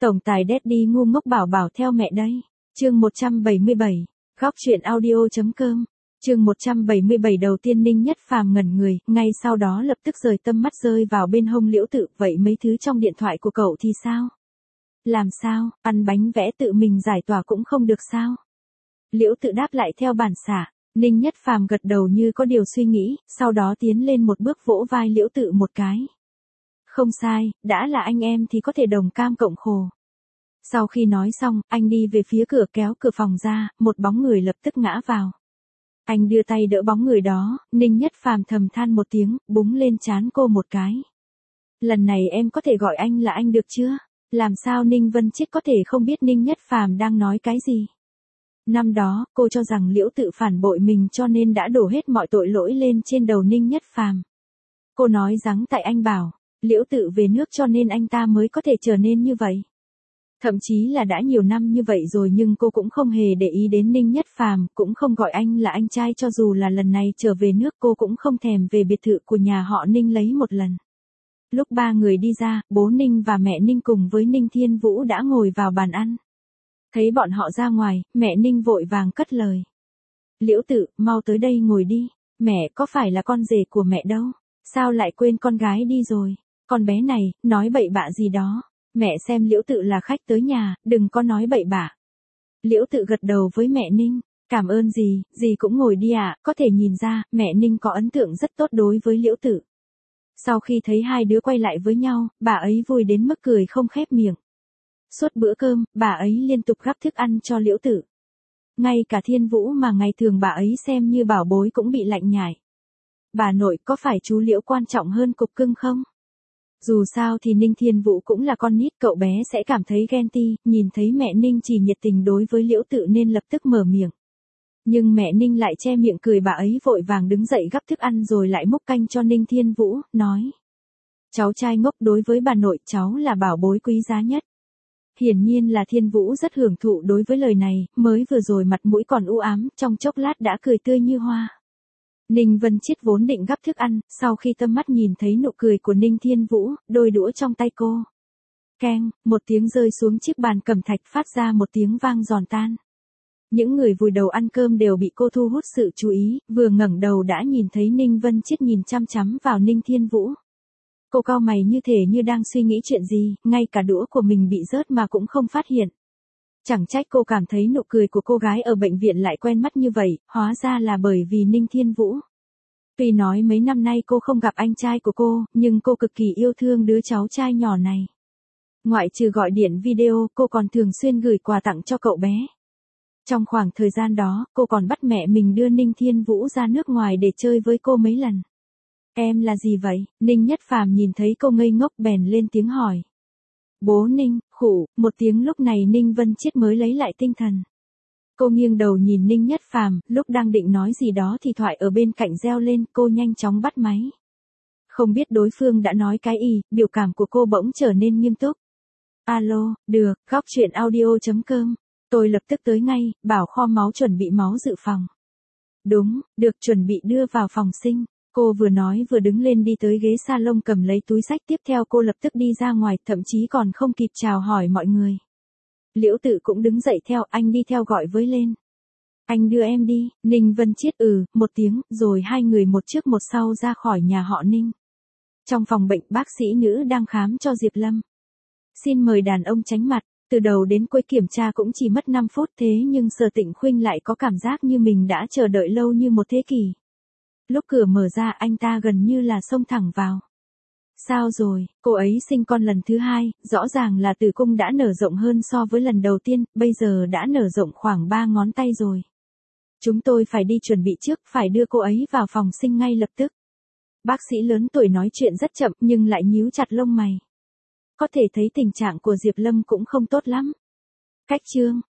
Tổng tài Daddy ngu ngốc bảo bảo theo mẹ đây. Chương 177. Góc truyện audio.com. Chương 177 đầu tiên Ninh Nhất Phàm ngẩn người, ngay sau đó lập tức rời tâm mắt rơi vào bên hông Liễu Tự, vậy mấy thứ trong điện thoại của cậu thì sao? Làm sao, ăn bánh vẽ tự mình giải tỏa cũng không được sao? Liễu Tự đáp lại theo bản xả. Ninh Nhất Phàm gật đầu như có điều suy nghĩ, sau đó tiến lên một bước vỗ vai Liễu Tự một cái. Không sai, đã là anh em thì có thể đồng cam cộng khổ. Sau khi nói xong, anh đi về phía cửa kéo cửa phòng ra, một bóng người lập tức ngã vào. Anh đưa tay đỡ bóng người đó, Ninh Nhất Phàm thầm than một tiếng, búng lên trán cô một cái. Lần này em có thể gọi anh là anh được chưa? Làm sao Ninh Vân Chiết có thể không biết Ninh Nhất Phàm đang nói cái gì? Năm đó, cô cho rằng Liễu Tự phản bội mình cho nên đã đổ hết mọi tội lỗi lên trên đầu Ninh Nhất Phàm. Cô nói rằng tại anh bảo, Liễu Tự về nước cho nên anh ta mới có thể trở nên như vậy. Thậm chí là đã nhiều năm như vậy rồi nhưng cô cũng không hề để ý đến Ninh Nhất Phàm, cũng không gọi anh là anh trai cho dù là lần này trở về nước cô cũng không thèm về biệt thự của nhà họ Ninh lấy một lần. Lúc ba người đi ra, bố Ninh và mẹ Ninh cùng với Ninh Thiên Vũ đã ngồi vào bàn ăn. Thấy bọn họ ra ngoài, mẹ Ninh vội vàng cất lời. Liễu Tự, mau tới đây ngồi đi, mẹ có phải là con rể của mẹ đâu, sao lại quên con gái đi rồi, con bé này, nói bậy bạ gì đó. Mẹ xem Liễu Tự là khách tới nhà, đừng có nói bậy bạ. Liễu Tự gật đầu với mẹ Ninh, cảm ơn dì cũng ngồi đi ạ, có thể nhìn ra, mẹ Ninh có ấn tượng rất tốt đối với Liễu Tự. Sau khi thấy hai đứa quay lại với nhau, bà ấy vui đến mức cười không khép miệng. Suốt bữa cơm, bà ấy liên tục gắp thức ăn cho Liễu Tự. Ngay cả Thiên Vũ mà ngày thường bà ấy xem như bảo bối cũng bị lạnh nhải. Bà nội có phải chú Liễu quan trọng hơn cục cưng không? Dù sao thì Ninh Thiên Vũ cũng là con nít, cậu bé sẽ cảm thấy ghen ti, nhìn thấy mẹ Ninh chỉ nhiệt tình đối với Liễu Tự nên lập tức mở miệng. Nhưng mẹ Ninh lại che miệng cười, bà ấy vội vàng đứng dậy gắp thức ăn rồi lại múc canh cho Ninh Thiên Vũ, nói. Cháu trai ngốc, đối với bà nội cháu là bảo bối quý giá nhất. Hiển nhiên là Thiên Vũ rất hưởng thụ đối với lời này, mới vừa rồi mặt mũi còn u ám, trong chốc lát đã cười tươi như hoa. Ninh Vân Chiết vốn định gắp thức ăn, sau khi tâm mắt nhìn thấy nụ cười của Ninh Thiên Vũ, đôi đũa trong tay cô. Keng, một tiếng rơi xuống chiếc bàn cẩm thạch phát ra một tiếng vang giòn tan. Những người vùi đầu ăn cơm đều bị cô thu hút sự chú ý, vừa ngẩng đầu đã nhìn thấy Ninh Vân Chiết nhìn chăm chăm vào Ninh Thiên Vũ. Cô cau mày như thể như đang suy nghĩ chuyện gì, ngay cả đũa của mình bị rớt mà cũng không phát hiện. Chẳng trách cô cảm thấy nụ cười của cô gái ở bệnh viện lại quen mắt như vậy, hóa ra là bởi vì Ninh Thiên Vũ. Tuy nói mấy năm nay cô không gặp anh trai của cô, nhưng cô cực kỳ yêu thương đứa cháu trai nhỏ này. Ngoại trừ gọi điện video, cô còn thường xuyên gửi quà tặng cho cậu bé. Trong khoảng thời gian đó, cô còn bắt mẹ mình đưa Ninh Thiên Vũ ra nước ngoài để chơi với cô mấy lần. Em là gì vậy? Ninh Nhất Phàm nhìn thấy cô ngây ngốc bèn lên tiếng hỏi. Bố Ninh, khụ, một tiếng, lúc này Ninh Vân Chiết mới lấy lại tinh thần. Cô nghiêng đầu nhìn Ninh Nhất Phàm, lúc đang định nói gì đó thì thoại ở bên cạnh reo lên, cô nhanh chóng bắt máy. Không biết đối phương đã nói cái gì, biểu cảm của cô bỗng trở nên nghiêm túc. Alo, được, góc truyện audio.com. Tôi lập tức tới ngay, bảo kho máu chuẩn bị máu dự phòng. Đúng, được, chuẩn bị đưa vào phòng sinh. Cô vừa nói vừa đứng lên đi tới ghế salon cầm lấy túi xách, tiếp theo cô lập tức đi ra ngoài, thậm chí còn không kịp chào hỏi mọi người. Liễu Tự cũng đứng dậy theo, anh đi theo gọi với lên. Anh đưa em đi, Ninh Vân Chiết một tiếng, rồi hai người một trước một sau ra khỏi nhà họ Ninh. Trong phòng bệnh, bác sĩ nữ đang khám cho Diệp Lâm. Xin mời đàn ông tránh mặt, từ đầu đến cuối kiểm tra cũng chỉ mất 5 phút, thế nhưng Sở Tịnh Khuynh lại có cảm giác như mình đã chờ đợi lâu như một thế kỷ. Lúc cửa mở ra anh ta gần như là xông thẳng vào. Sao rồi, cô ấy sinh con lần thứ hai, rõ ràng là tử cung đã nở rộng hơn so với lần đầu tiên, bây giờ đã nở rộng khoảng 3 ngón tay rồi. Chúng tôi phải đi chuẩn bị trước, phải đưa cô ấy vào phòng sinh ngay lập tức. Bác sĩ lớn tuổi nói chuyện rất chậm nhưng lại nhíu chặt lông mày. Có thể thấy tình trạng của Diệp Lâm cũng không tốt lắm. Cách chương,